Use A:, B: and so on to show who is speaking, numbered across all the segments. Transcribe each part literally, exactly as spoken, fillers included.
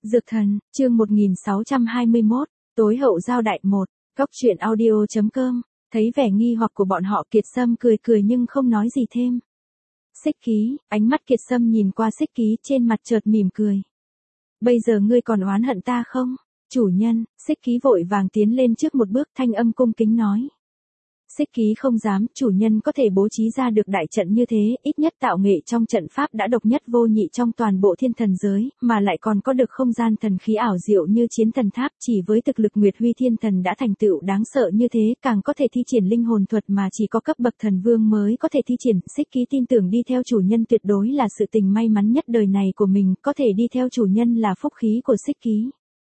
A: Dược thần, chương một nghìn sáu trăm hai mươi mốt, tối hậu giao đại một, góc truyện audio.com, thấy vẻ nghi hoặc của bọn họ Kiệt Sâm cười cười nhưng không nói gì thêm. Xích Ký, ánh mắt Kiệt Sâm nhìn qua Xích Ký trên mặt chợt mỉm cười. Bây giờ ngươi còn oán hận ta không? Chủ nhân, Xích Ký vội vàng tiến lên trước một bước thanh âm cung kính nói. Xích Ký không dám, chủ nhân có thể bố trí ra được đại trận như thế, ít nhất tạo nghệ trong trận pháp đã độc nhất vô nhị trong toàn bộ thiên thần giới, mà lại còn có được không gian thần khí ảo diệu như chiến thần tháp, chỉ với thực lực Nguyệt Huy Thiên Thần đã thành tựu đáng sợ như thế, càng có thể thi triển linh hồn thuật mà chỉ có cấp bậc thần vương mới có thể thi triển. Xích Ký tin tưởng đi theo chủ nhân tuyệt đối là sự tình may mắn nhất đời này của mình, có thể đi theo chủ nhân là phúc khí của Xích Ký.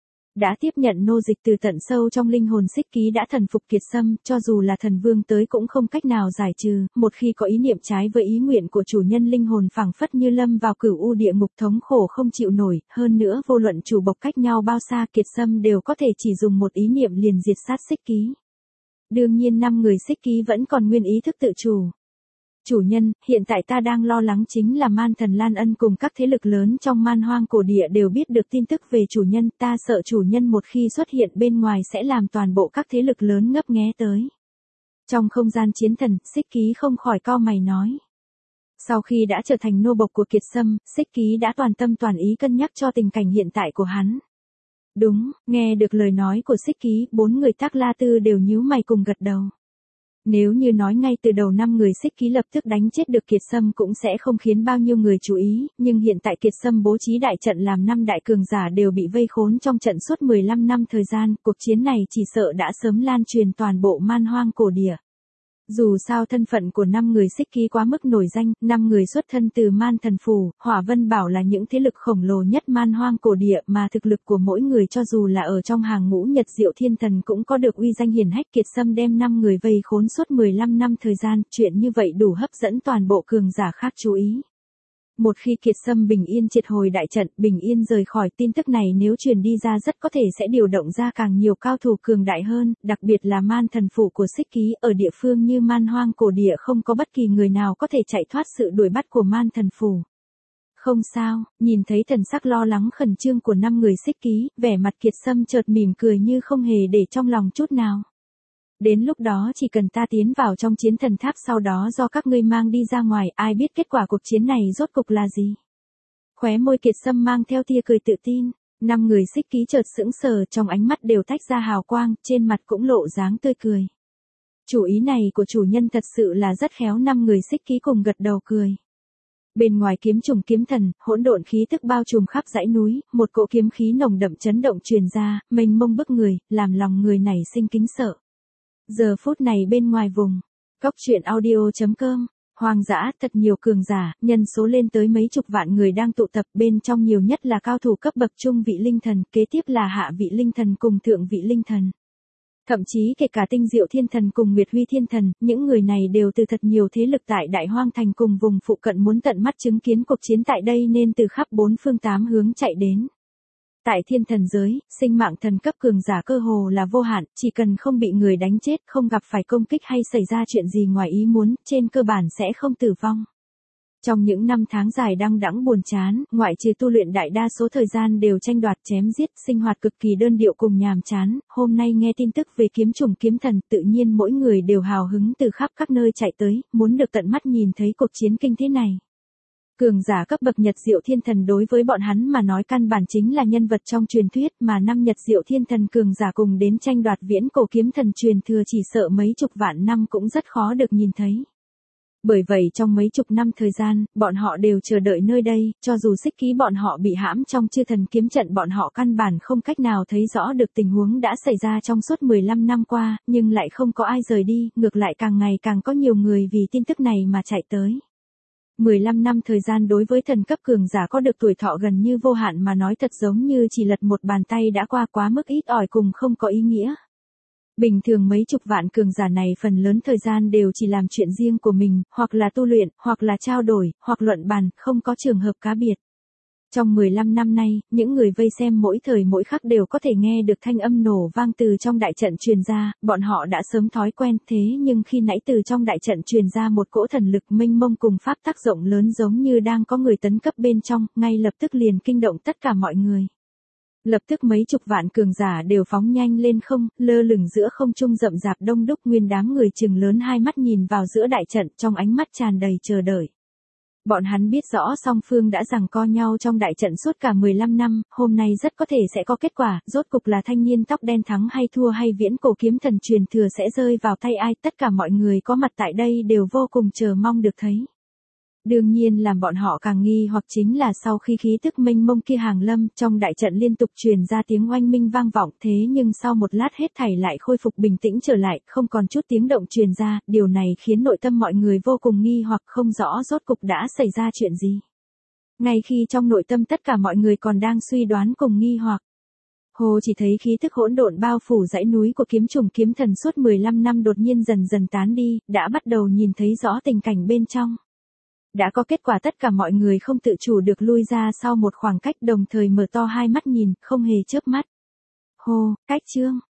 A: Đã tiếp nhận nô dịch từ tận sâu trong linh hồn, Xích Ký đã thần phục Kiệt Sâm, cho dù là thần vương tới cũng không cách nào giải trừ, một khi có ý niệm trái với ý nguyện của chủ nhân, linh hồn phảng phất như lâm vào cửu u địa ngục thống khổ không chịu nổi, hơn nữa vô luận chủ bộc cách nhau bao xa, Kiệt Sâm đều có thể chỉ dùng một ý niệm liền diệt sát Xích Ký. Đương nhiên năm người Xích Ký vẫn còn nguyên ý thức tự chủ. Chủ nhân, hiện tại ta đang lo lắng chính là Man Thần Lan Ân cùng các thế lực lớn trong man hoang cổ địa đều biết được tin tức về chủ nhân, ta sợ chủ nhân một khi xuất hiện bên ngoài sẽ làm toàn bộ các thế lực lớn ngấp nghé tới. Trong không gian chiến thần, Xích Ký không khỏi cau mày nói. Sau khi đã trở thành nô bộc của Kiệt Sâm, Xích Ký đã toàn tâm toàn ý cân nhắc cho tình cảnh hiện tại của hắn. Đúng, nghe được lời nói của Xích Ký, bốn người Tắc La Tư đều nhíu mày cùng gật đầu. Nếu như nói ngay từ đầu năm người Xích Ký lập tức đánh chết được Kiệt Sâm cũng sẽ không khiến bao nhiêu người chú ý, nhưng hiện tại Kiệt Sâm bố trí đại trận làm năm đại cường giả đều bị vây khốn trong trận suốt mười lăm năm thời gian, cuộc chiến này chỉ sợ đã sớm lan truyền toàn bộ man hoang cổ địa. Dù sao thân phận của năm người Xích Ký quá mức nổi danh, năm người xuất thân từ Man Thần Phủ, Hỏa Vân Bảo là những thế lực khổng lồ nhất man hoang cổ địa, mà thực lực của mỗi người cho dù là ở trong hàng ngũ Nhật Diệu Thiên Thần cũng có được uy danh hiển hách. Kiệt Sâm đem năm người vây khốn suốt mười lăm năm thời gian, chuyện như vậy đủ hấp dẫn toàn bộ cường giả khác chú ý. Một khi Kiệt Sâm bình yên triệt hồi đại trận, bình yên rời khỏi, tin tức này nếu truyền đi ra rất có thể sẽ điều động ra càng nhiều cao thủ cường đại hơn, đặc biệt là Man Thần Phủ của Xích Ký, ở địa phương như man hoang cổ địa không có bất kỳ người nào có thể chạy thoát sự đuổi bắt của Man Thần Phủ. Không sao, nhìn thấy thần sắc lo lắng khẩn trương của năm người Xích Ký, vẻ mặt Kiệt Sâm chợt mỉm cười như không hề để trong lòng chút nào. Đến lúc đó chỉ cần ta tiến vào trong chiến thần tháp, sau đó do các ngươi mang đi ra ngoài, ai biết kết quả cuộc chiến này rốt cục là gì. Khóe môi Kiệt Sâm mang theo tia cười tự tin, năm người Xích Ký chợt sững sờ, trong ánh mắt đều tách ra hào quang, trên mặt cũng lộ dáng tươi cười. Chủ ý này của chủ nhân thật sự là rất khéo, năm người Xích Ký cùng gật đầu cười. Bên ngoài kiếm trùng kiếm thần, hỗn độn khí tức bao trùm khắp dãy núi, một cỗ kiếm khí nồng đậm chấn động truyền ra, mênh mông bức người, làm lòng người nảy sinh kính sợ. Giờ phút này bên ngoài vùng, góc truyện audio.com, hoang dã, thật nhiều cường giả, nhân số lên tới mấy chục vạn người đang tụ tập, bên trong nhiều nhất là cao thủ cấp bậc trung vị linh thần, kế tiếp là hạ vị linh thần cùng thượng vị linh thần. Thậm chí kể cả Tinh Diệu Thiên Thần cùng Nguyệt Huy Thiên Thần, những người này đều từ thật nhiều thế lực tại Đại Hoang Thành cùng vùng phụ cận muốn tận mắt chứng kiến cuộc chiến tại đây nên từ khắp bốn phương tám hướng chạy đến. Tại thiên thần giới, sinh mạng thần cấp cường giả cơ hồ là vô hạn, chỉ cần không bị người đánh chết, không gặp phải công kích hay xảy ra chuyện gì ngoài ý muốn, trên cơ bản sẽ không tử vong. Trong những năm tháng dài đăng đẵng buồn chán, ngoại trừ tu luyện đại đa số thời gian đều tranh đoạt chém giết, sinh hoạt cực kỳ đơn điệu cùng nhàm chán, hôm nay nghe tin tức về kiếm trùng kiếm thần, tự nhiên mỗi người đều hào hứng từ khắp các nơi chạy tới, muốn được tận mắt nhìn thấy cuộc chiến kinh thế này. Cường giả cấp bậc Nhật Diệu Thiên Thần đối với bọn hắn mà nói căn bản chính là nhân vật trong truyền thuyết, mà năm Nhật Diệu Thiên Thần cường giả cùng đến tranh đoạt viễn cổ kiếm thần truyền thừa chỉ sợ mấy chục vạn năm cũng rất khó được nhìn thấy. Bởi vậy trong mấy chục năm thời gian, bọn họ đều chờ đợi nơi đây, cho dù Xích Ký bọn họ bị hãm trong chư thần kiếm trận, bọn họ căn bản không cách nào thấy rõ được tình huống đã xảy ra trong suốt mười lăm năm qua, nhưng lại không có ai rời đi, ngược lại càng ngày càng có nhiều người vì tin tức này mà chạy tới. mười lăm năm thời gian đối với thần cấp cường giả có được tuổi thọ gần như vô hạn mà nói thật giống như chỉ lật một bàn tay đã qua, quá mức ít ỏi cùng không có ý nghĩa. Bình thường mấy chục vạn cường giả này phần lớn thời gian đều chỉ làm chuyện riêng của mình, hoặc là tu luyện, hoặc là trao đổi, hoặc luận bàn, không có trường hợp cá biệt. Trong mười lăm năm nay, những người vây xem mỗi thời mỗi khắc đều có thể nghe được thanh âm nổ vang từ trong đại trận truyền ra, bọn họ đã sớm thói quen, thế nhưng khi nãy từ trong đại trận truyền ra một cỗ thần lực mênh mông cùng pháp tác rộng lớn giống như đang có người tấn cấp bên trong, ngay lập tức liền kinh động tất cả mọi người. Lập tức mấy chục vạn cường giả đều phóng nhanh lên không, lơ lửng giữa không trung rậm rạp đông đúc, nguyên đám người chừng lớn hai mắt nhìn vào giữa đại trận, trong ánh mắt tràn đầy chờ đợi. Bọn hắn biết rõ song phương đã giằng co nhau trong đại trận suốt cả mười lăm năm, hôm nay rất có thể sẽ có kết quả, rốt cục là thanh niên tóc đen thắng hay thua, hay viễn cổ kiếm thần truyền thừa sẽ rơi vào tay ai, tất cả mọi người có mặt tại đây đều vô cùng chờ mong được thấy. Đương nhiên làm bọn họ càng nghi hoặc chính là sau khi khí tức mênh mông kia hàng lâm, trong đại trận liên tục truyền ra tiếng oanh minh vang vọng, thế nhưng sau một lát hết thảy lại khôi phục bình tĩnh trở lại, không còn chút tiếng động truyền ra, điều này khiến nội tâm mọi người vô cùng nghi hoặc, không rõ rốt cục đã xảy ra chuyện gì. Ngay khi trong nội tâm tất cả mọi người còn đang suy đoán cùng nghi hoặc, Hồ chỉ thấy khí thức hỗn độn bao phủ dãy núi của kiếm trùng kiếm thần suốt mười lăm năm đột nhiên dần dần tán đi, đã bắt đầu nhìn thấy rõ tình cảnh bên trong. Đã có kết quả, tất cả mọi người không tự chủ được lui ra sau một khoảng cách, đồng thời mở to hai mắt nhìn, không hề chớp mắt. Hô, cách chương.